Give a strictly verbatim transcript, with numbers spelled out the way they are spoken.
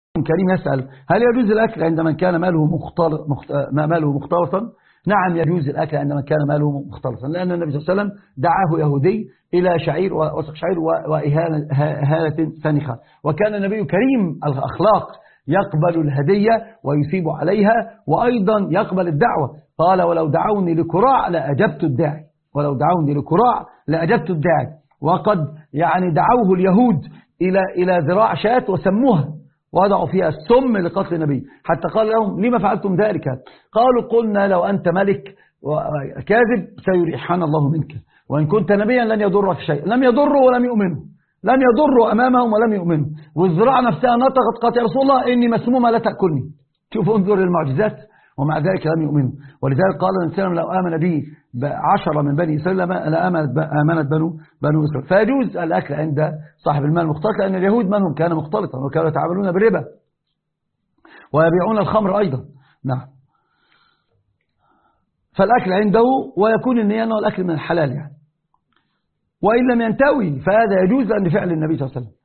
كريم يسأل: هل يجوز الأكل عند من كان ماله مختلط ماله مختلطا؟ نعم، يجوز الأكل عند من كان ماله مختلطا، لأن النبي صلى الله عليه وسلم دعاه يهودي إلى شعير ووسق شعير وإهالة سنخة، وكان النبي كريم الأخلاق يقبل الهدية ويثيب عليها، وأيضا يقبل الدعوة. قال: ولو دعوني لكراع لأجبت الداعي، ولو دعوني لكراع لأجبت الداعي. وقد يعني دعوه اليهود إلى إلى ذراع شاة وسموها وضعوا فيها السم لقتل النبي، حتى قال لهم: لما فعلتم ذلك؟ قالوا: قلنا لو أنت ملك كاذب سيريحنا الله منك، وإن كنت نبيا لن يضرك شيء. لم يضروا ولم يؤمنوا، لن يضروا أمامهم ولم يؤمنوا، والذراع نفسها نطقت: قالت يا رسول الله إني مسمومة لا تأكلني. شوفوا، انظر للمعجزات، ومع ذلك لم يؤمنوا. ولذلك قال الإنسان: لو آمن به عشرة من بني إسرائيل لآمنت بنو بنو إسرائيل. فيجوز الأكل عند صاحب المال المختلط، لأن اليهود منهم كان مختلطا وكانوا يتعاملون بالربا ويبيعون الخمر أيضا. نعم، فالأكل عنده، ويكون النية أنه الأكل من الحلال يعني، وإن لم ينتوي فهذا يجوز، لأن فعل النبي صلى الله عليه وسلم.